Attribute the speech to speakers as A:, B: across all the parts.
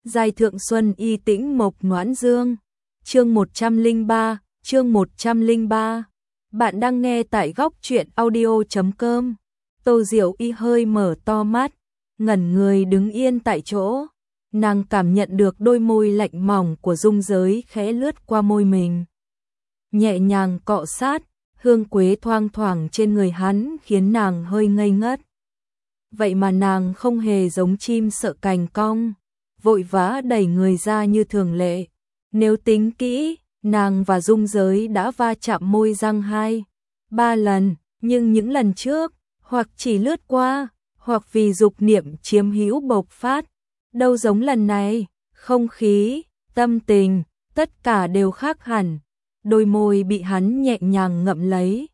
A: Giai thượng xuân y tĩnh mộc noãn dương. Chương 103. Bạn đang nghe tại góc truyện audio.com. Tô Diệu Y hơi mở to mắt, ngẩn người đứng yên tại chỗ. Nàng cảm nhận được đôi môi lạnh mỏng của Dung Giới khẽ lướt qua môi mình, nhẹ nhàng cọ sát, hương quế thoang thoảng trên người hắn khiến nàng hơi ngây ngất. Vậy mà nàng không hề giống chim sợ cành cong, vội vã đẩy người ra như thường lệ. Nếu tính kỹ, nàng và Dung Giới đã va chạm môi răng 2-3 lần, nhưng những lần trước, hoặc chỉ lướt qua, hoặc vì dục niệm chiếm hữu bộc phát. Đâu giống lần này, không khí, tâm tình, tất cả đều khác hẳn. Đôi môi bị hắn nhẹ nhàng ngậm lấy,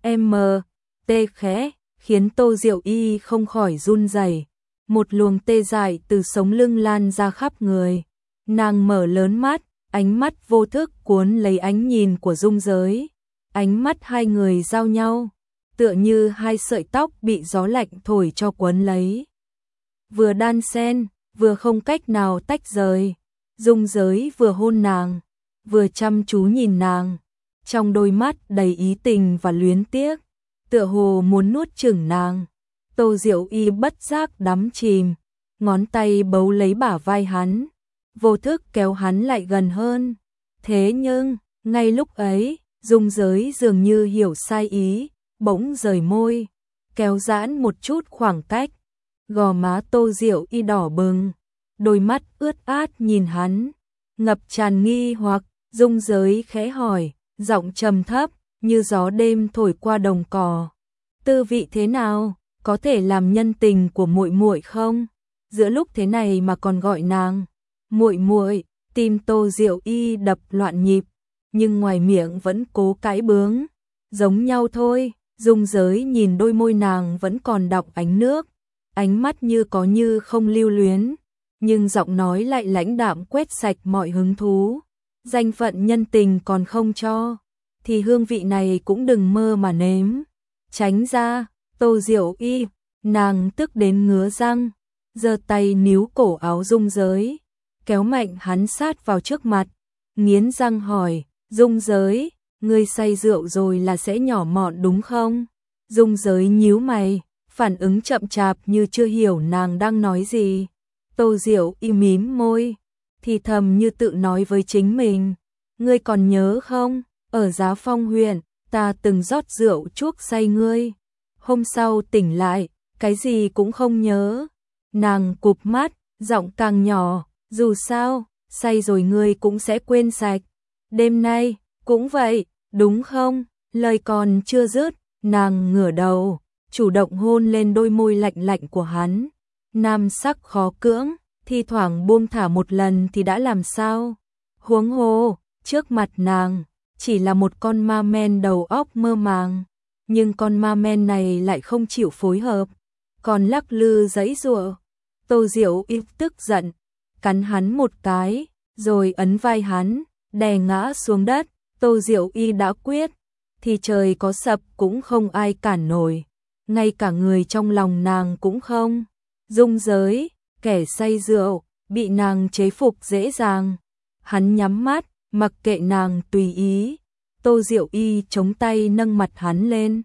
A: tê khẽ, khiến Tô Diệu Y không khỏi run rẩy. Một luồng tê dại từ sống lưng lan ra khắp người. Nàng mở lớn mắt, ánh mắt vô thức cuốn lấy ánh nhìn của Dung Giới. Ánh mắt hai người giao nhau, tựa như hai sợi tóc bị gió lạnh thổi cho cuốn lấy. Vừa đan xen, vừa không cách nào tách rời. Dung Giới vừa hôn nàng, vừa chăm chú nhìn nàng, trong đôi mắt đầy ý tình và luyến tiếc, tựa hồ muốn nuốt chửng nàng. Tô Diệu Y bất giác đắm chìm, ngón tay bấu lấy bả vai hắn, vô thức kéo hắn lại gần hơn. Thế nhưng, ngay lúc ấy, Dung Giới dường như hiểu sai ý, bỗng rời môi, kéo giãn một chút khoảng cách. Gò má Tô Diệu Y đỏ bừng, đôi mắt ướt át nhìn hắn, ngập tràn nghi hoặc. Dung Giới khẽ hỏi, giọng trầm thấp, như gió đêm thổi qua đồng cỏ. Tư vị thế nào, có thể làm nhân tình của muội muội không? Giữa lúc thế này mà còn gọi nàng muội muội, tim Tô Diệu Y đập loạn nhịp, nhưng ngoài miệng vẫn cố cãi bướng. Giống nhau thôi. Dung Giới nhìn đôi môi nàng vẫn còn đọng ánh nước, ánh mắt như có như không lưu luyến, nhưng giọng nói lại lãnh đạm quét sạch mọi hứng thú. Danh phận nhân tình còn không cho, thì hương vị này cũng đừng mơ mà nếm. Tránh ra, Tô Diệu Y, nàng tức đến ngứa răng, giơ tay níu cổ áo Dung Giới, kéo mạnh hắn sát vào trước mặt, nghiến răng hỏi, Dung Giới, ngươi say rượu rồi là sẽ nhỏ mọn đúng không? Dung Giới nhíu mày, phản ứng chậm chạp như chưa hiểu nàng đang nói gì. Tô Diệu Y mím môi, thì thầm như tự nói với chính mình, ngươi còn nhớ không, ở Giá Phong huyện, ta từng rót rượu chuốc say ngươi. Hôm sau tỉnh lại, cái gì cũng không nhớ. Nàng cụp mắt, giọng càng nhỏ, dù sao, say rồi ngươi cũng sẽ quên sạch. Đêm nay, cũng vậy, đúng không? Lời còn chưa dứt, nàng ngửa đầu, chủ động hôn lên đôi môi lạnh lạnh của hắn. Nam sắc khó cưỡng, thi thoảng buông thả một lần thì đã làm sao? Huống hồ, trước mặt nàng, chỉ là một con ma men đầu óc mơ màng. Nhưng con ma men này lại không chịu phối hợp, còn lắc lư giãy giụa. Tô Diệu Y tức giận, cắn hắn một cái, rồi ấn vai hắn, đè ngã xuống đất. Tô Diệu Y đã quyết, thì trời có sập cũng không ai cản nổi, ngay cả người trong lòng nàng cũng không. Dung Giới, kẻ say rượu, bị nàng chế phục dễ dàng. Hắn nhắm mắt, mặc kệ nàng tùy ý. Tô Diệu Y chống tay nâng mặt hắn lên.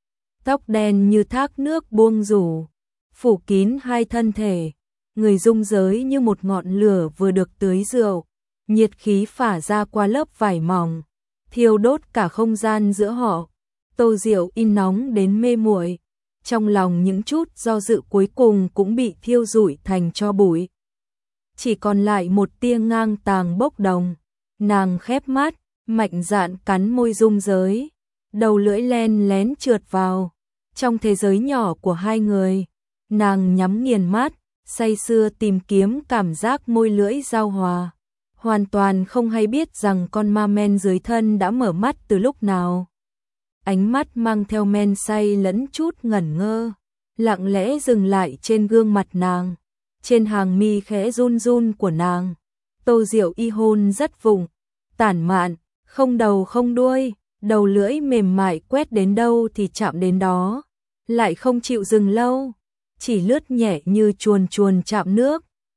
A: Tóc đen như thác nước buông rủ, phủ kín hai thân thể. Người Dung Giới như một ngọn lửa vừa được tưới rượu, nhiệt khí phả ra qua lớp vải mỏng, thiêu đốt cả không gian giữa họ. Tô Diệu Y nóng đến mê muội, trong lòng những chút do dự cuối cùng cũng bị thiêu rụi thành tro bụi. Chỉ còn lại một tia ngang tàng bốc đồng. Nàng khép mắt, mạnh dạn cắn môi Dung Giới, đầu lưỡi len lén trượt vào trong thế giới nhỏ của hai người. Nàng nhắm nghiền mắt, say sưa tìm kiếm cảm giác môi lưỡi giao hòa, hoàn toàn không hay biết rằng con ma men dưới thân đã mở mắt từ lúc nào. Ánh mắt mang theo men say lẫn chút ngẩn ngơ, lặng lẽ dừng lại trên gương mặt nàng, trên hàng mi khẽ run run của nàng. Tô Diệu Y hôn rất vùng, tản mạn, không đầu không đuôi, đầu lưỡi mềm mại quét đến đâu thì chạm đến đó, lại không chịu dừng lâu, chỉ lướt nhẹ như chuồn chuồn chạm nước.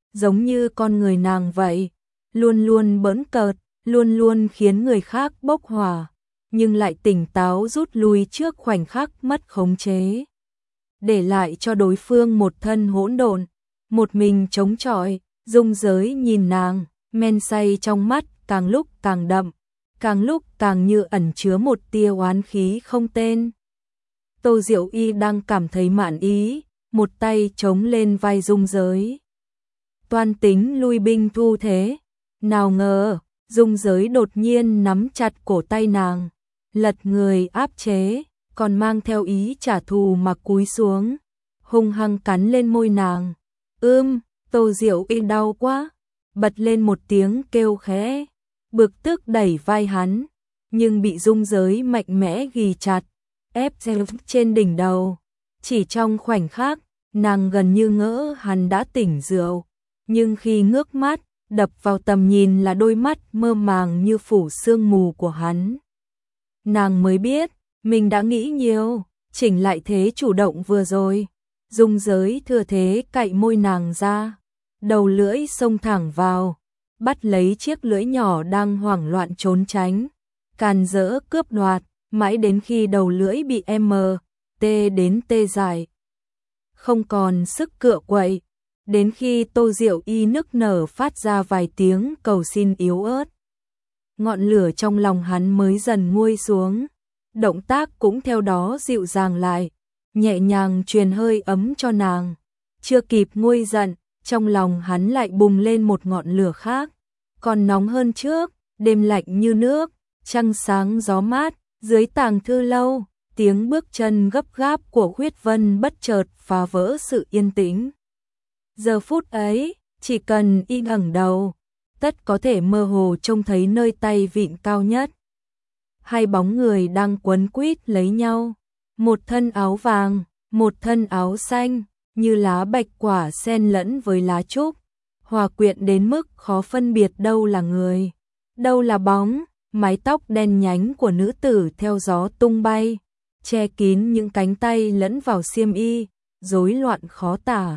A: giống như con người nàng vậy, luôn luôn bỡn cợt, luôn luôn khiến người khác bốc hỏa, nhưng lại tỉnh táo rút lui trước khoảnh khắc mất khống chế, để lại cho đối phương một thân hỗn độn, một mình chống chọi. Dung Giới nhìn nàng, men say trong mắt càng lúc càng đậm, càng lúc càng như ẩn chứa một tia oán khí không tên. Tô Diệu Y đang cảm thấy mãn ý, một tay chống lên vai Dung Giới. Toan tính lui binh thu thế, nào ngờ, Dung Giới đột nhiên nắm chặt cổ tay nàng, lật người áp chế, còn mang theo ý trả thù mà cúi xuống, hung hăng cắn lên môi nàng. Tô Diệu Y đau quá, bật lên một tiếng kêu khẽ, bực tức đẩy vai hắn, nhưng bị Dung Giới mạnh mẽ ghì chặt, ép trên đỉnh đầu. Chỉ trong khoảnh khắc, nàng gần như ngỡ hắn đã tỉnh rượu, nhưng khi ngước mắt, đập vào tầm nhìn là đôi mắt mơ màng như phủ sương mù của hắn. Nàng mới biết, mình đã nghĩ nhiều, chỉnh lại thế chủ động vừa rồi. Dung Giới thừa thế cạy môi nàng ra, đầu lưỡi xông thẳng vào, bắt lấy chiếc lưỡi nhỏ đang hoảng loạn trốn tránh, càn rỡ cướp đoạt, mãi đến khi đầu lưỡi bị đến tê dại, không còn sức cựa quậy, đến khi Tô Diệu Y nức nở phát ra vài tiếng cầu xin yếu ớt. Ngọn lửa trong lòng hắn mới dần nguôi xuống, động tác cũng theo đó dịu dàng lại, nhẹ nhàng truyền hơi ấm cho nàng. Chưa kịp nguôi giận, trong lòng hắn lại bùng lên một ngọn lửa khác, còn nóng hơn trước, đêm lạnh như nước, trăng sáng gió mát, dưới tàng thư lâu, tiếng bước chân gấp gáp của Khuyết Vân bất chợt phá vỡ sự yên tĩnh. Giờ phút ấy, chỉ cần y ngẩng đầu, tất có thể mơ hồ trông thấy nơi tay vịn cao nhất. Hai bóng người đang quấn quýt lấy nhau, một thân áo vàng, một thân áo xanh, như lá bạch quả xen lẫn với lá trúc, hòa quyện đến mức khó phân biệt đâu là người, đâu là bóng. Mái tóc đen nhánh của nữ tử theo gió tung bay, che kín những cánh tay lẫn vào xiêm y, rối loạn khó tả.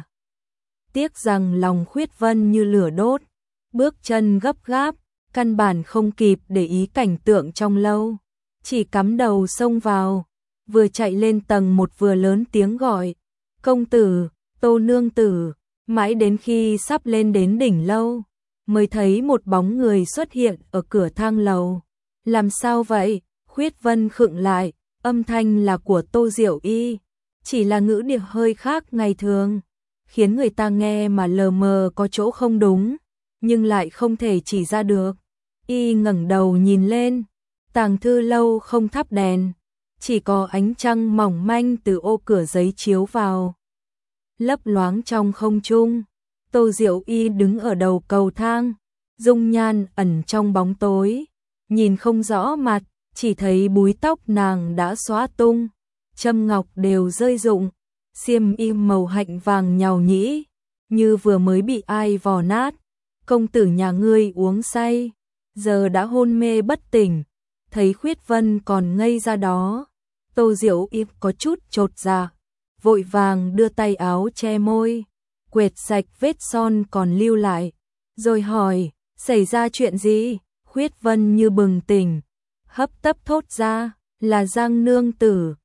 A: Tiếc rằng lòng Khuyết Vân như lửa đốt, bước chân gấp gáp, căn bản không kịp để ý cảnh tượng trong lâu, chỉ cắm đầu xông vào, vừa chạy lên tầng một vừa lớn tiếng gọi, công tử, Tô nương tử, mãi đến khi sắp lên đến đỉnh lâu, mới thấy một bóng người xuất hiện ở cửa thang lầu. Làm sao vậy? Khuyết Vân khựng lại, âm thanh là của Tô Diệu Y, chỉ là ngữ điệu hơi khác ngày thường, khiến người ta nghe mà lờ mờ có chỗ không đúng, nhưng lại không thể chỉ ra được. Y ngẩng đầu nhìn lên, tàng thư lâu không thắp đèn, chỉ có ánh trăng mỏng manh từ ô cửa giấy chiếu vào, lấp loáng trong không trung. Tô Diệu Y đứng ở đầu cầu thang, dung nhan ẩn trong bóng tối, nhìn không rõ mặt, chỉ thấy búi tóc nàng đã xóa tung, châm ngọc đều rơi rụng, xiêm y màu hạnh vàng nhàu nhĩ, như vừa mới bị ai vò nát. Công tử nhà ngươi uống say, giờ đã hôn mê bất tỉnh. Thấy Khuyết Vân còn ngây ra đó, Tô Diệu Y có chút chột dạ, vội vàng đưa tay áo che môi, quệt sạch vết son còn lưu lại, rồi hỏi, xảy ra chuyện gì? Khuyết Vân như bừng tỉnh, hấp tấp thốt ra, là Giang nương tử,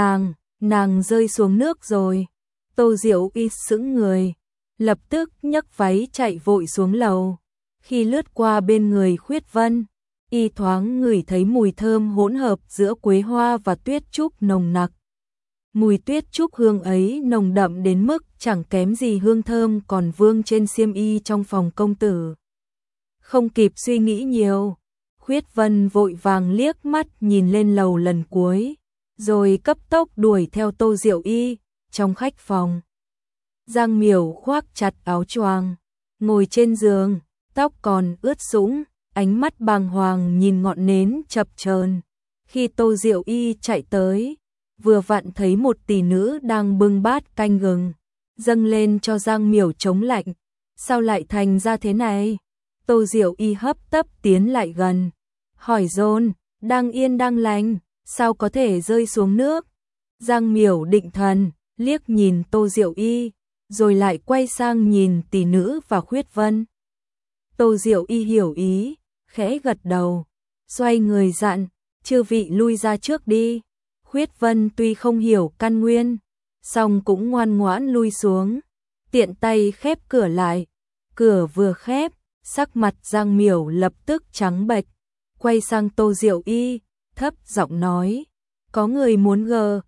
A: nàng rơi xuống nước rồi. Tô Diệu Y sững người, lập tức nhấc váy chạy vội xuống lầu. Khi lướt qua bên người Khuyết Vân, y thoáng ngửi thấy mùi thơm hỗn hợp giữa quế hoa và tuyết trúc nồng nặc. Mùi tuyết trúc hương ấy nồng đậm đến mức chẳng kém gì hương thơm còn vương trên xiêm y trong phòng công tử. Không kịp suy nghĩ nhiều, Khuyết Vân vội vàng liếc mắt nhìn lên lầu lần cuối, rồi cấp tốc đuổi theo Tô Diệu Y. Trong khách phòng, Giang Miểu khoác chặt áo choàng, ngồi trên giường, tóc còn ướt sũng, ánh mắt bàng hoàng nhìn ngọn nến chập chờn. Khi Tô Diệu Y chạy tới, vừa vặn thấy một tỷ nữ đang bưng bát canh gừng, dâng lên cho Giang Miểu chống lạnh. Sao lại thành ra thế này? Tô Diệu Y hấp tấp tiến lại gần, hỏi dồn, đang yên đang lành, sao có thể rơi xuống nước? Giang Miểu định thần, liếc nhìn Tô Diệu Y, rồi lại quay sang nhìn tỷ nữ và Khuyết Vân. Tô Diệu Y hiểu ý, khẽ gật đầu, xoay người dặn, chư vị lui ra trước đi. Khuyết Vân tuy không hiểu căn nguyên, song cũng ngoan ngoãn lui xuống, tiện tay khép cửa lại. Cửa vừa khép, sắc mặt Giang Miểu lập tức trắng bệch, quay sang Tô Diệu Y, thấp giọng nói, có người muốn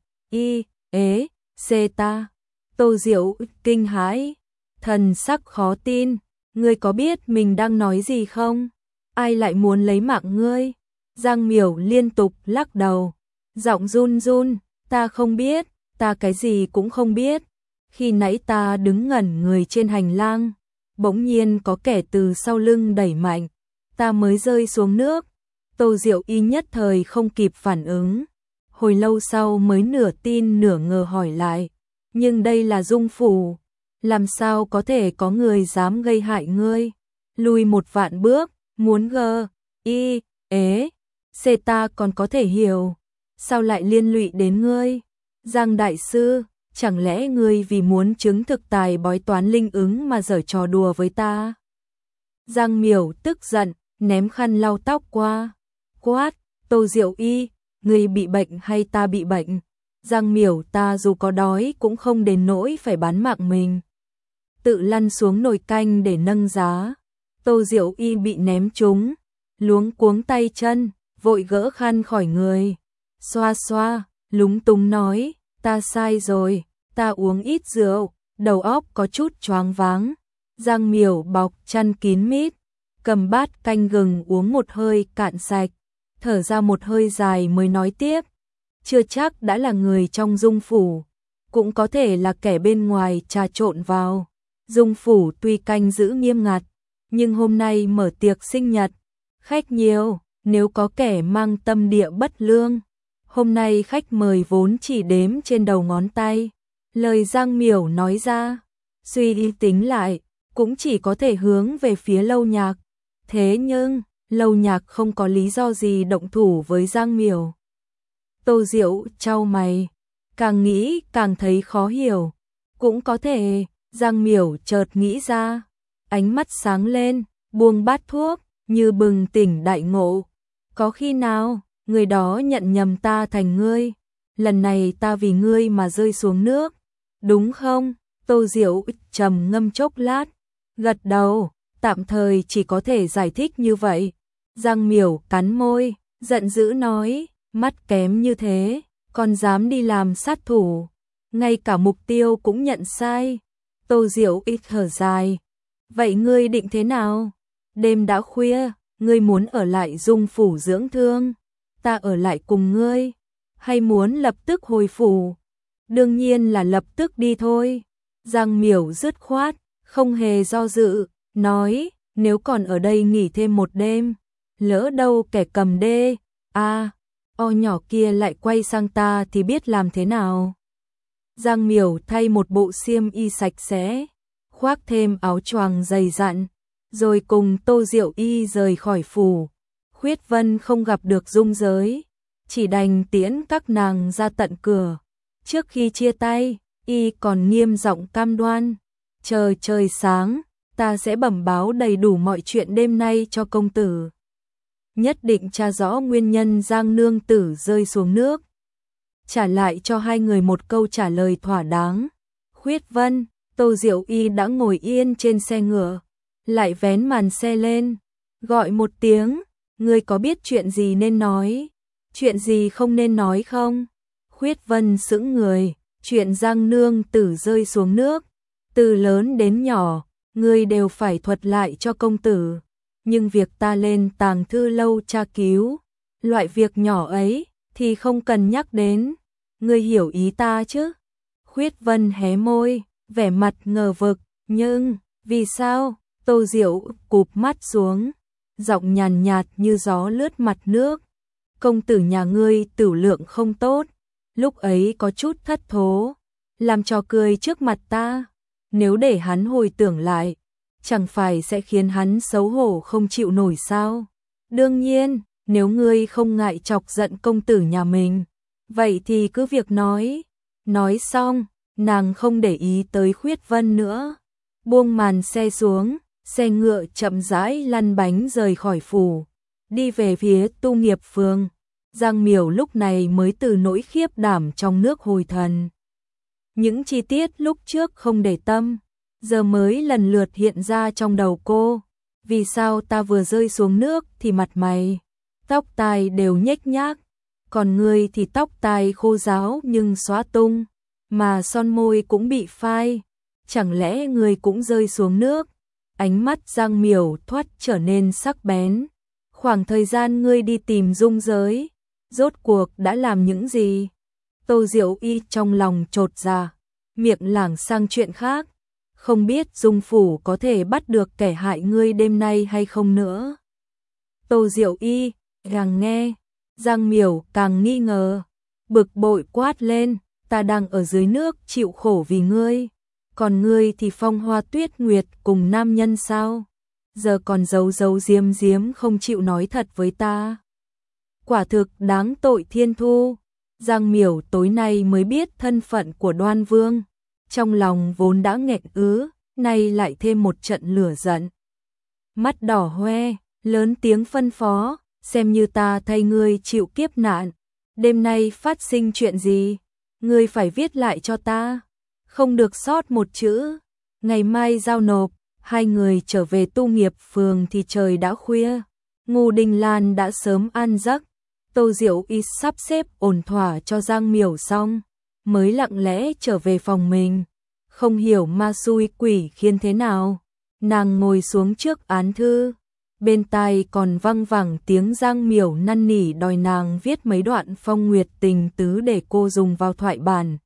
A: xê ta. Tô Diệu kinh hãi, thần sắc khó tin, ngươi có biết mình đang nói gì không? Ai lại muốn lấy mạng ngươi? Giang Miểu liên tục lắc đầu, giọng run run, ta không biết, ta cái gì cũng không biết. Khi nãy ta đứng ngẩn người trên hành lang, bỗng nhiên có kẻ từ sau lưng đẩy mạnh, ta mới rơi xuống nước. Tô Diệu Y nhất thời không kịp phản ứng, hồi lâu sau mới nửa tin nửa ngờ hỏi lại, nhưng đây là Dung phủ, làm sao có thể có người dám gây hại ngươi? Lùi một vạn bước, muốn xê ta còn có thể hiểu, sao lại liên lụy đến ngươi? Giang đại sư, chẳng lẽ ngươi vì muốn chứng thực tài bói toán linh ứng mà giở trò đùa với ta? Giang Miểu tức giận, ném khăn lau tóc qua, quát, Tô Diệu Y, ngươi bị bệnh hay ta bị bệnh? Giang Miểu, ta dù có đói cũng không đến nỗi phải bán mạng mình. Tự lăn xuống nồi canh để nâng giá. Tô Diệu Y bị ném trúng, luống cuống tay chân, vội gỡ khăn khỏi người. Xoa xoa, lúng túng nói, ta sai rồi, ta uống ít rượu, đầu óc có chút choáng váng. Giang Miểu bọc chăn kín mít, cầm bát canh gừng uống một hơi cạn sạch, thở ra một hơi dài mới nói tiếp, chưa chắc đã là người trong Dung phủ, cũng có thể là kẻ bên ngoài trà trộn vào. Dung phủ tuy canh giữ nghiêm ngặt, nhưng hôm nay mở tiệc sinh nhật, khách nhiều, nếu có kẻ mang tâm địa bất lương, hôm nay khách mời vốn chỉ đếm trên đầu ngón tay. Lời Giang Miểu nói ra, suy đi tính lại, cũng chỉ có thể hướng về phía Lâu Nhạc. Thế nhưng, Lâu Nhạc không có lý do gì động thủ với Giang Miểu. Tô Diệu chau mày, càng nghĩ càng thấy khó hiểu. Cũng có thể, Giang Miểu chợt nghĩ ra, ánh mắt sáng lên, buông bát thuốc, như bừng tỉnh đại ngộ. Có khi nào, người đó nhận nhầm ta thành ngươi, lần này ta vì ngươi mà rơi xuống nước, đúng không? Tô Diệu trầm ngâm chốc lát, gật đầu, tạm thời chỉ có thể giải thích như vậy. Giang Miểu cắn môi, giận dữ nói, mắt kém như thế, còn dám đi làm sát thủ, ngay cả mục tiêu cũng nhận sai. Tô Diệu ít thở dài, vậy ngươi định thế nào? Đêm đã khuya, ngươi muốn ở lại Dung phủ dưỡng thương, ta ở lại cùng ngươi, hay muốn lập tức hồi phủ? Đương nhiên là lập tức đi thôi. Giang Miểu dứt khoát, không hề do dự, nói, nếu còn ở đây nghỉ thêm một đêm, lỡ đâu kẻ cầm o nhỏ kia lại quay sang ta thì biết làm thế nào? Giang Miểu thay một bộ xiêm y sạch sẽ, khoác thêm áo choàng dày dặn, rồi cùng Tô Diệu Y rời khỏi phủ. Khuyết Vân không gặp được dung giới, chỉ đành tiễn các nàng ra tận cửa. Trước khi chia tay, y còn nghiêm giọng cam đoan, chờ trời sáng, ta sẽ bẩm báo đầy đủ mọi chuyện đêm nay cho công tử. Nhất định tra rõ nguyên nhân Giang nương tử rơi xuống nước, trả lại cho hai người một câu trả lời thỏa đáng. Khuyết Vân, Tô Diệu Y đã ngồi yên trên xe ngựa, lại vén màn xe lên, gọi một tiếng, ngươi có biết chuyện gì nên nói, chuyện gì không nên nói không? Khuyết Vân sững người, chuyện Giang nương tử rơi xuống nước, từ lớn đến nhỏ, ngươi đều phải thuật lại cho công tử, nhưng việc ta lên Tàng Thư Lâu tra cứu, loại việc nhỏ ấy thì không cần nhắc đến, ngươi hiểu ý ta chứ? Khuyết Vân hé môi, vẻ mặt ngờ vực, nhưng, vì sao? Tô Diệu cụp mắt xuống, giọng nhàn nhạt như gió lướt mặt nước. Công tử nhà ngươi tửu lượng không tốt, lúc ấy có chút thất thố, làm trò cười trước mặt ta, nếu để hắn hồi tưởng lại, chẳng phải sẽ khiến hắn xấu hổ không chịu nổi sao? Đương nhiên, nếu ngươi không ngại chọc giận công tử nhà mình, vậy thì cứ việc nói. Nói xong, nàng không để ý tới Khuyết Vân nữa. Buông màn xe xuống, xe ngựa chậm rãi lăn bánh rời khỏi phủ, đi về phía Tu Nghiệp Phường. Giang Miểu lúc này mới từ nỗi khiếp đảm trong nước hồi thần. Những chi tiết lúc trước không để tâm, giờ mới lần lượt hiện ra trong đầu cô. Vì sao ta vừa rơi xuống nước thì mặt mày, tóc tai đều nhếch nhác, còn ngươi thì tóc tai khô ráo nhưng xóa tung, mà son môi cũng bị phai, chẳng lẽ ngươi cũng rơi xuống nước? Ánh mắt Giang Miểu thoát trở nên sắc bén. Khoảng thời gian ngươi đi tìm dung giới, rốt cuộc đã làm những gì? Tô Diệu Y trong lòng chột dạ, miệng lảng sang chuyện khác. Không biết Dung phủ có thể bắt được kẻ hại ngươi đêm nay hay không nữa. Tô Diệu Y càng nghe, Giang Miểu càng nghi ngờ, bực bội quát lên, ta đang ở dưới nước chịu khổ vì ngươi, còn ngươi thì phong hoa tuyết nguyệt cùng nam nhân sao? Giờ còn giấu giấu giếm giếm không chịu nói thật với ta. Quả thực đáng tội thiên thu. Giang Miểu tối nay mới biết thân phận của Đoan Vương. Trong lòng vốn đã nghẹn ứ, nay lại thêm một trận lửa giận. Mắt đỏ hoe, lớn tiếng phân phó, xem như ta thay ngươi chịu kiếp nạn. Đêm nay phát sinh chuyện gì, ngươi phải viết lại cho ta, không được sót một chữ. Ngày mai giao nộp. Hai người trở về Tu Nghiệp Phường thì trời đã khuya. Ngô Đình Lan đã sớm ăn giấc. Tô Diệu Y sắp xếp ổn thỏa cho Giang Miểu xong, mới lặng lẽ trở về phòng mình. Không hiểu ma xui quỷ khiến thế nào, nàng ngồi xuống trước án thư, bên tai còn văng vẳng tiếng Giang Miểu năn nỉ đòi nàng viết mấy đoạn phong nguyệt tình tứ để cô dùng vào thoại bản.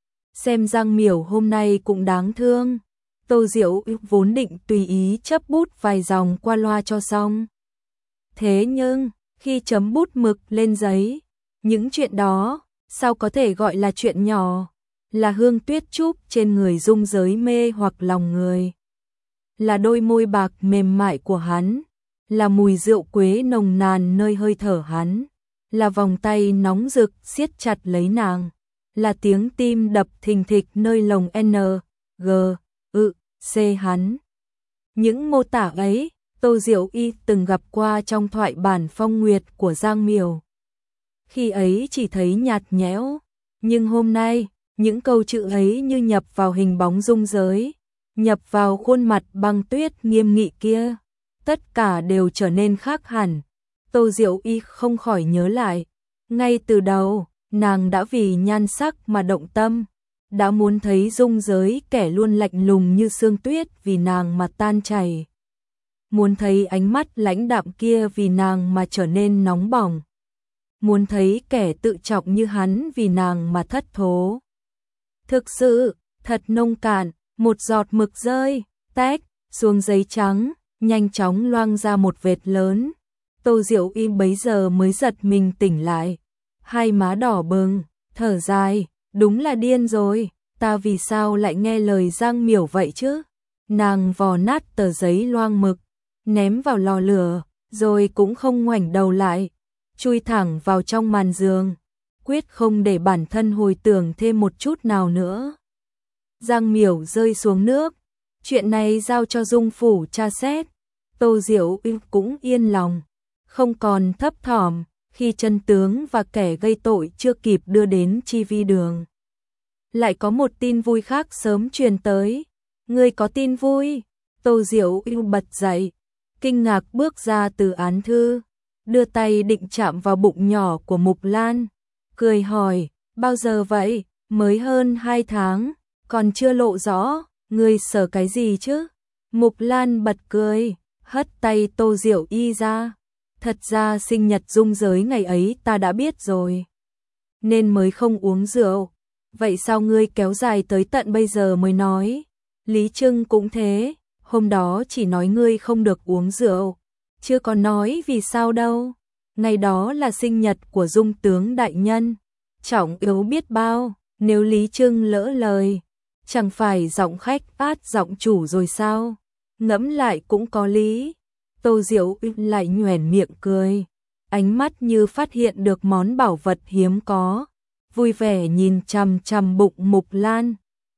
A: Xem Giang Miểu hôm nay cũng đáng thương. Tô Diệu vốn định tùy ý chấp bút vài dòng qua loa cho xong. Thế nhưng, khi chấm bút mực lên giấy, những chuyện đó, sao có thể gọi là chuyện nhỏ, là hương tuyết trúc trên người dung giới mê hoặc lòng người. Là đôi môi bạc mềm mại của hắn, là mùi rượu quế nồng nàn nơi hơi thở hắn, là vòng tay nóng rực siết chặt lấy nàng, là tiếng tim đập thình thịch nơi lồng N, G, C hắn. Những mô tả ấy, Tô Diệu Y từng gặp qua trong thoại bản phong nguyệt của Giang Miểu. Khi ấy chỉ thấy nhạt nhẽo, nhưng hôm nay, những câu chữ ấy như nhập vào hình bóng dung giới, nhập vào khuôn mặt băng tuyết nghiêm nghị kia, tất cả đều trở nên khác hẳn. Tô Diệu Y không khỏi nhớ lại, ngay từ đầu, nàng đã vì nhan sắc mà động tâm, đã muốn thấy dung giới kẻ luôn lạnh lùng như sương tuyết vì nàng mà tan chảy, muốn thấy ánh mắt lãnh đạm kia vì nàng mà trở nên nóng bỏng, muốn thấy kẻ tự trọng như hắn vì nàng mà thất thố. Thực sự, thật nông cạn, một giọt mực rơi, tách, xuống giấy trắng, nhanh chóng loang ra một vệt lớn. Tô Diệu Y bấy giờ mới giật mình tỉnh lại, hai má đỏ bừng, thở dài, đúng là điên rồi, ta vì sao lại nghe lời Giang Miểu vậy chứ? Nàng vò nát tờ giấy loang mực, ném vào lò lửa, rồi cũng không ngoảnh đầu lại, chui thẳng vào trong màn giường, quyết không để bản thân hồi tưởng thêm một chút nào nữa. Giang Miểu rơi xuống nước, chuyện này giao cho Dung phủ tra xét. Tô Diệu Y cũng yên lòng, không còn thấp thỏm khi chân tướng và kẻ gây tội chưa kịp đưa đến chi vi đường. Lại có một tin vui khác sớm truyền tới. Ngươi có tin vui? Tô Diệu Y bật dậy, kinh ngạc bước ra từ án thư, đưa tay định chạm vào bụng nhỏ của Mục Lan, cười hỏi, bao giờ vậy? Mới hơn 2 tháng, còn chưa lộ rõ, ngươi sợ cái gì chứ? Mục Lan bật cười, hất tay Tô Diệu Y ra. Thật ra sinh nhật dung giới ngày ấy ta đã biết rồi, nên mới không uống rượu. Vậy sao ngươi kéo dài tới tận bây giờ mới nói? Lý Trưng cũng thế, hôm đó chỉ nói ngươi không được uống rượu, chưa có nói vì sao đâu. Ngày đó là sinh nhật của Dung tướng đại nhân, trọng yếu biết bao, nếu Lý Trưng lỡ lời, chẳng phải giọng khách át giọng chủ rồi sao? Ngẫm lại cũng có lý. Tô Diệu lại nhoẻn miệng cười, ánh mắt như phát hiện được món bảo vật hiếm có, vui vẻ nhìn chằm chằm bụng Mục Lan,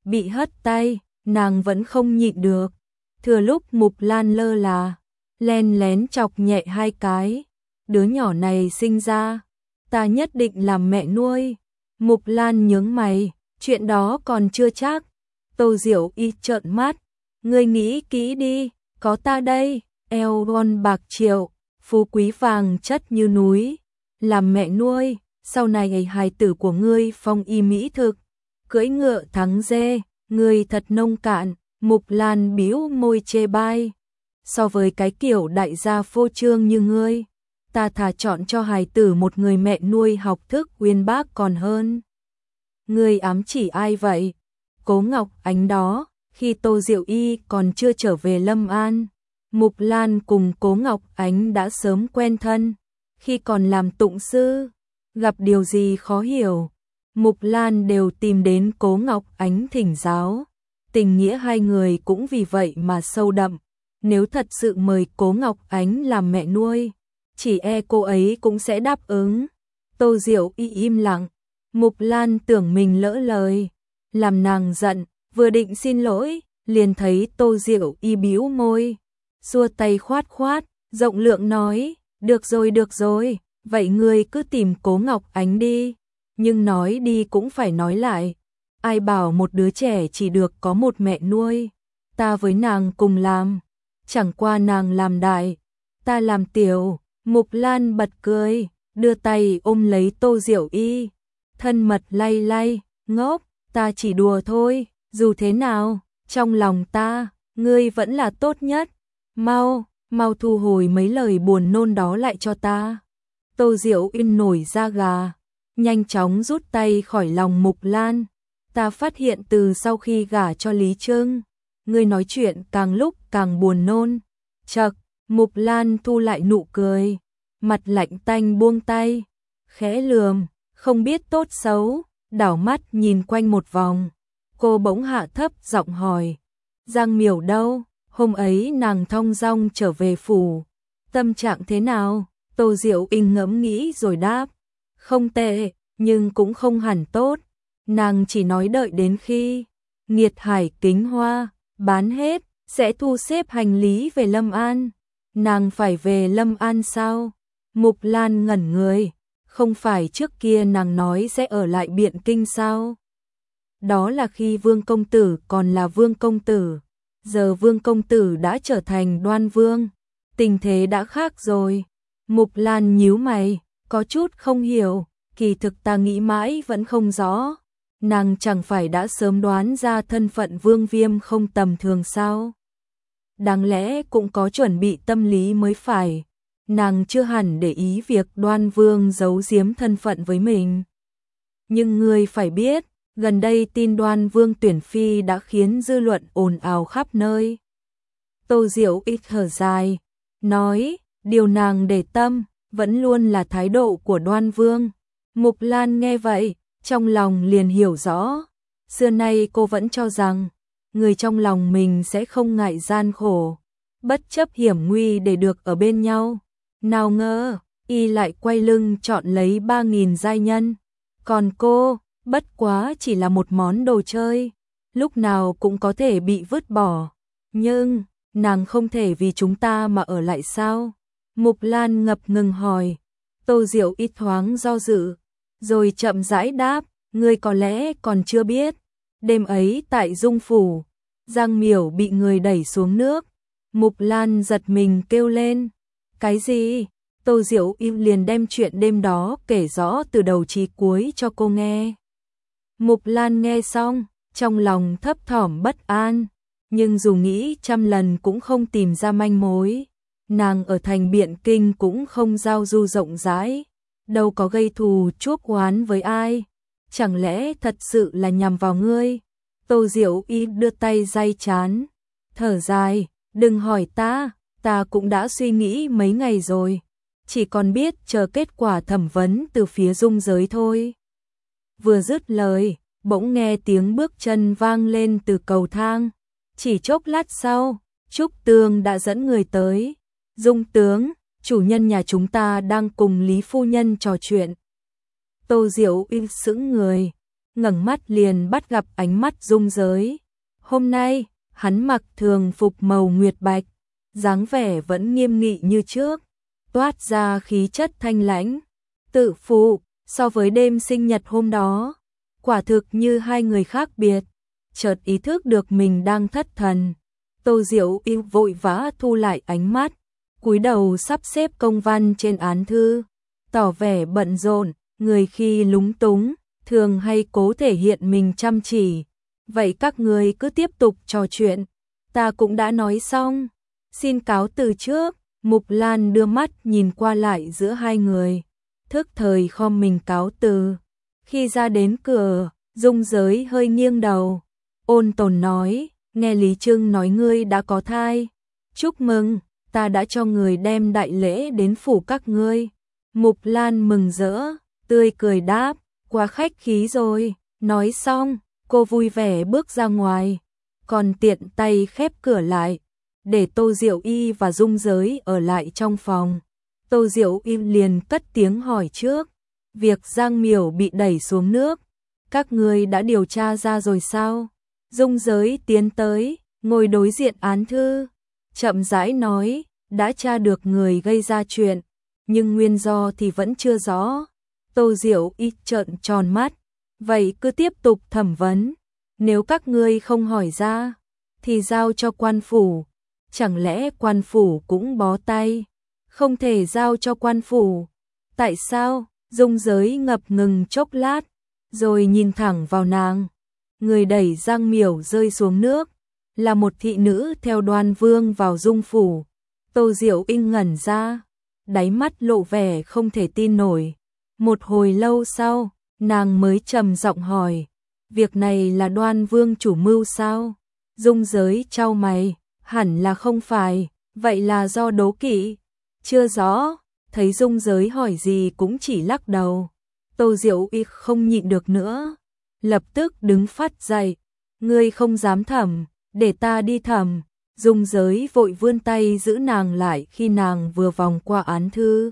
A: bị hất tay, nàng vẫn không nhịn được. Thừa lúc Mục Lan lơ là, len lén chọc nhẹ hai cái. Đứa nhỏ này sinh ra, ta nhất định làm mẹ nuôi. Mục Lan nhướng mày, chuyện đó còn chưa chắc. Tô Diệu Y trợn mắt, ngươi nghĩ kỹ đi, có ta đây, eo gon bạc triệu, phú quý vàng chất như núi, làm mẹ nuôi, sau này hài tử của ngươi phong y mỹ thực, cưỡi ngựa thắng dê, ngươi thật nông cạn. Mục Lan bĩu môi chê bai, so với cái kiểu đại gia phô trương như ngươi, ta thà chọn cho hài tử một người mẹ nuôi học thức uyên bác còn hơn. Ngươi ám chỉ ai vậy? Cố Ngọc Ánh đó, khi Tô Diệu Y còn chưa trở về Lâm An, Mục Lan cùng Cố Ngọc Ánh đã sớm quen thân, khi còn làm tụng sư, gặp điều gì khó hiểu, Mục Lan đều tìm đến Cố Ngọc Ánh thỉnh giáo. Tình nghĩa hai người cũng vì vậy mà sâu đậm, nếu thật sự mời Cố Ngọc Ánh làm mẹ nuôi, chỉ e cô ấy cũng sẽ đáp ứng. Tô Diệu Y im lặng, Mục Lan tưởng mình lỡ lời, làm nàng giận, vừa định xin lỗi, liền thấy Tô Diệu Y bĩu môi, xua tay khoát khoát, rộng lượng nói, được rồi, vậy ngươi cứ tìm Cố Ngọc Ánh đi, nhưng nói đi cũng phải nói lại. Ai bảo một đứa trẻ chỉ được có một mẹ nuôi, ta với nàng cùng làm, chẳng qua nàng làm đại, ta làm tiểu. Mục Lan bật cười, đưa tay ôm lấy Tô Diệu Y, thân mật lay lay, ngốc, ta chỉ đùa thôi, dù thế nào, trong lòng ta, ngươi vẫn là tốt nhất, mau thu hồi mấy lời buồn nôn đó lại cho ta. Tô Diệu Y nổi da gà, nhanh chóng rút tay khỏi lòng Mục Lan. Ta phát hiện từ sau khi gả cho Lý Trưng, ngươi nói chuyện càng lúc càng buồn nôn. Chậc, Mục Lan thu lại nụ cười, mặt lạnh tanh buông tay, khẽ lườm, không biết tốt xấu, đảo mắt nhìn quanh một vòng. Cô bỗng hạ thấp giọng hỏi, Giang Miểu đâu? Hôm ấy nàng thong dong trở về phủ, tâm trạng thế nào? Tô Diệu Y ngẫm nghĩ rồi đáp, không tệ, nhưng cũng không hẳn tốt. Nàng chỉ nói đợi đến khi Nghiệt Hải Kính Hoa bán hết, sẽ thu xếp hành lý về Lâm An. Nàng phải về Lâm An sao? Mục Lan ngẩn người, không phải trước kia nàng nói sẽ ở lại Biện Kinh sao? Đó là khi Vương công tử còn là Vương công tử, giờ Vương công tử đã trở thành Đoan Vương, tình thế đã khác rồi. Mục Lan nhíu mày, có chút không hiểu, kỳ thực ta nghĩ mãi vẫn không rõ. Nàng chẳng phải đã sớm đoán ra thân phận Vương Viêm không tầm thường sao? Đáng lẽ cũng có chuẩn bị tâm lý mới phải. Nàng chưa hẳn để ý việc Đoan Vương giấu giếm thân phận với mình. Nhưng ngươi phải biết, gần đây tin Đoan Vương tuyển phi đã khiến dư luận ồn ào khắp nơi. Tô Diệu Y thở dài, nói, điều nàng để tâm, vẫn luôn là thái độ của Đoan Vương. Mục Lan nghe vậy, trong lòng liền hiểu rõ. Xưa nay cô vẫn cho rằng, người trong lòng mình sẽ không ngại gian khổ, bất chấp hiểm nguy để được ở bên nhau. Nào ngờ, y lại quay lưng chọn lấy 3.000 giai nhân. Còn cô, bất quá chỉ là một món đồ chơi, lúc nào cũng có thể bị vứt bỏ. Nhưng, nàng không thể vì chúng ta mà ở lại sao? Mục Lan ngập ngừng hỏi. Tô Diệu Y thoáng do dự, rồi chậm rãi đáp, ngươi có lẽ còn chưa biết. Đêm ấy tại Dung Phủ, Giang Miểu bị người đẩy xuống nước. Mục Lan giật mình kêu lên. Cái gì? Tô Diệu Y liền đem chuyện đêm đó kể rõ từ đầu chí cuối cho cô nghe. Mục Lan nghe xong, trong lòng thấp thỏm bất an, nhưng dù nghĩ trăm lần cũng không tìm ra manh mối. Nàng ở thành Biện Kinh cũng không giao du rộng rãi, đâu có gây thù chuốc oán với ai. Chẳng lẽ thật sự là nhằm vào ngươi? Tô Diệu Y đưa tay day chán, thở dài, đừng hỏi ta cũng đã suy nghĩ mấy ngày rồi, chỉ còn biết chờ kết quả thẩm vấn từ phía Dung Giới thôi. Vừa dứt lời, bỗng nghe tiếng bước chân vang lên từ cầu thang. Chỉ chốc lát sau, Trúc Tường đã dẫn người tới. Dung tướng, chủ nhân nhà chúng ta đang cùng Lý phu nhân trò chuyện. Tô Diệu Y sững người, ngẩng mắt liền bắt gặp ánh mắt Dung Giới. Hôm nay, hắn mặc thường phục màu nguyệt bạch, dáng vẻ vẫn nghiêm nghị như trước, toát ra khí chất thanh lãnh, tự phụ, so với đêm sinh nhật hôm đó, quả thực như hai người khác biệt. Chợt ý thức được mình đang thất thần, Tô Diệu Y vội vã thu lại ánh mắt, cúi đầu sắp xếp công văn trên án thư, tỏ vẻ bận rộn, người khi lúng túng, thường hay cố thể hiện mình chăm chỉ. Vậy các người cứ tiếp tục trò chuyện, ta cũng đã nói xong, xin cáo từ trước. Mục Lan đưa mắt nhìn qua lại giữa hai người, thức thời khom mình cáo từ. Khi ra đến cửa, Dung Giới hơi nghiêng đầu, ôn tồn nói, nghe Lý Trưng nói ngươi đã có thai. Chúc mừng, ta đã cho người đem đại lễ đến phủ các ngươi. Mục Lan mừng rỡ, tươi cười đáp, quá khách khí rồi. Nói xong, cô vui vẻ bước ra ngoài, còn tiện tay khép cửa lại, để Tô Diệu Y và Dung Giới ở lại trong phòng. Tô Diệu Y liền cất tiếng hỏi trước, việc Giang Miểu bị đẩy xuống nước, các ngươi đã điều tra ra rồi sao? Dung Giới tiến tới, ngồi đối diện án thư, chậm rãi nói, đã tra được người gây ra chuyện, nhưng nguyên do thì vẫn chưa rõ. Tô Diệu Y trợn tròn mắt, vậy cứ tiếp tục thẩm vấn, nếu các ngươi không hỏi ra, thì giao cho quan phủ. Chẳng lẽ quan phủ cũng bó tay? Không thể giao cho quan phủ. Tại sao? Dung Giới ngập ngừng chốc lát, rồi nhìn thẳng vào nàng. Người đẩy Giang Miểu rơi xuống nước là một thị nữ theo Đoan Vương vào Dung phủ. Tô Diệu Inh ngẩn ra, đáy mắt lộ vẻ không thể tin nổi. Một hồi lâu sau, nàng mới trầm giọng hỏi, việc này là Đoan Vương chủ mưu sao? Dung Giới chau mày, hẳn là không phải, vậy là do đố kỵ. Chưa rõ, thấy Dung Giới hỏi gì cũng chỉ lắc đầu. Tô Diệu Y không nhịn được nữa, lập tức đứng phát dậy, ngươi không dám thẩm, để ta đi thẩm. Dung Giới vội vươn tay giữ nàng lại khi nàng vừa vòng qua án thư.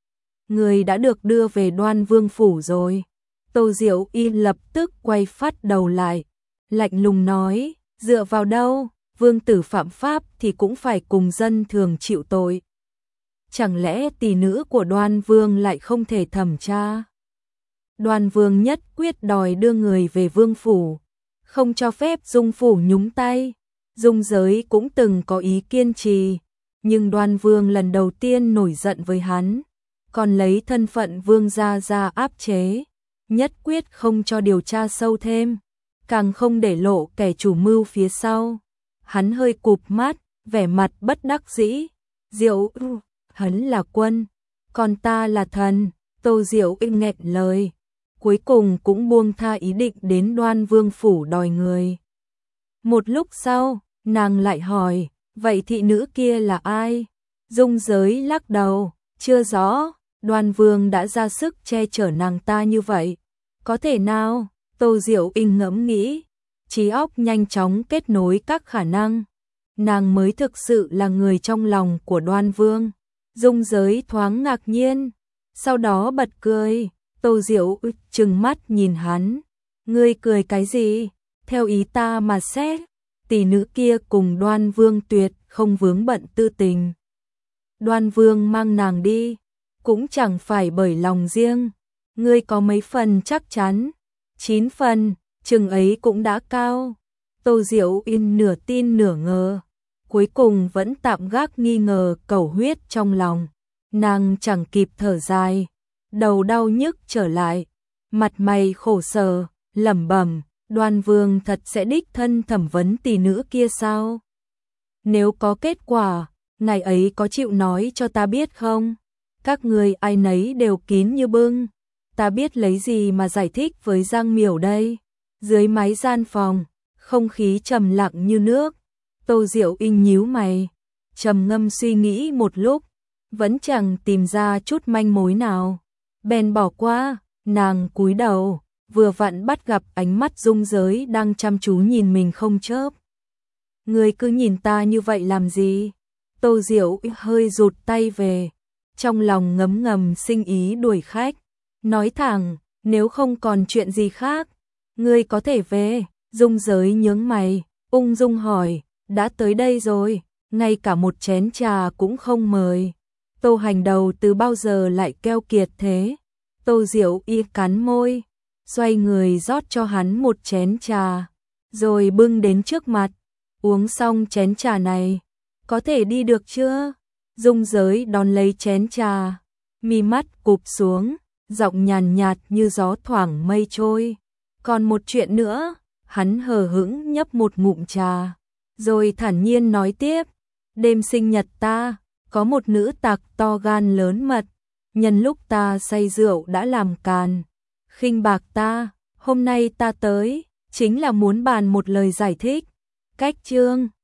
A: Người đã được đưa về Đoan Vương phủ rồi. Tô Diệu Y lập tức quay phát đầu lại, lạnh lùng nói, dựa vào đâu, vương tử phạm pháp thì cũng phải cùng dân thường chịu tội. Chẳng lẽ tỷ nữ của Đoan Vương lại không thể thẩm tra? Đoan Vương nhất quyết đòi đưa người về vương phủ, không cho phép Dung phủ nhúng tay. Dung Giới cũng từng có ý kiên trì, nhưng Đoan Vương lần đầu tiên nổi giận với hắn, còn lấy thân phận vương gia ra áp chế, nhất quyết không cho điều tra sâu thêm, càng không để lộ kẻ chủ mưu phía sau. Hắn hơi cụp mắt, vẻ mặt bất đắc dĩ. Diệu, hắn là quân, còn ta là thần. Tô Diệu Inh nghẹn lời, cuối cùng cũng buông tha ý định đến Đoan Vương phủ đòi người. Một lúc sau, nàng lại hỏi, vậy thị nữ kia là ai? Dung Giới lắc đầu, chưa rõ, Đoan Vương đã ra sức che chở nàng ta như vậy. Có thể nào? Tô Diệu Inh ngẫm nghĩ, trí óc nhanh chóng kết nối các khả năng. Nàng mới thực sự là người trong lòng của Đoan Vương. Dung Giới thoáng ngạc nhiên, sau đó bật cười. Tô Diệu trừng mắt nhìn hắn, ngươi cười cái gì? Theo ý ta mà xét, tỷ nữ kia cùng Đoan Vương tuyệt không vướng bận tư tình. Đoan Vương mang nàng đi, cũng chẳng phải bởi lòng riêng. Ngươi có mấy phần chắc chắn? 9 phần, chừng ấy cũng đã cao. Tô Diệu Yên nửa tin nửa ngờ, cuối cùng vẫn tạm gác nghi ngờ cầu huyết trong lòng. Nàng chẳng kịp thở dài, đầu đau nhức trở lại, mặt mày khổ sở, lẩm bẩm, Đoan Vương thật sẽ đích thân thẩm vấn tỷ nữ kia sao? Nếu có kết quả, ngày ấy có chịu nói cho ta biết không? Các người ai nấy đều kín như bưng, ta biết lấy gì mà giải thích với Giang Miểu đây? Dưới mái gian phòng, không khí trầm lặng như nước. Tô Diệu Inh nhíu mày, trầm ngâm suy nghĩ một lúc, vẫn chẳng tìm ra chút manh mối nào. Bèn bỏ qua, nàng cúi đầu, vừa vặn bắt gặp ánh mắt Dung Giới đang chăm chú nhìn mình không chớp. Người cứ nhìn ta như vậy làm gì? Tô Diệu hơi rụt tay về, trong lòng ngấm ngầm sinh ý đuổi khách. Nói thẳng, nếu không còn chuyện gì khác, Ngươi có thể về, Dung Giới nhướng mày, ung dung hỏi, đã tới đây rồi, ngay cả một chén trà cũng không mời. Tô Hành đầu từ bao giờ lại keo kiệt thế? Tô Diệu Y cắn môi, xoay người rót cho hắn một chén trà, rồi bưng đến trước mặt. Uống xong chén trà này, có thể đi được chưa? Dung Giới đón lấy chén trà, mi mắt cụp xuống, giọng nhàn nhạt như gió thoảng mây trôi. Còn một chuyện nữa, hắn hờ hững nhấp một ngụm trà, rồi thản nhiên nói tiếp, đêm sinh nhật ta, có một nữ tặc to gan lớn mật, nhân lúc ta say rượu đã làm càn, khinh bạc ta, hôm nay ta tới, chính là muốn bàn một lời giải thích. Cách chương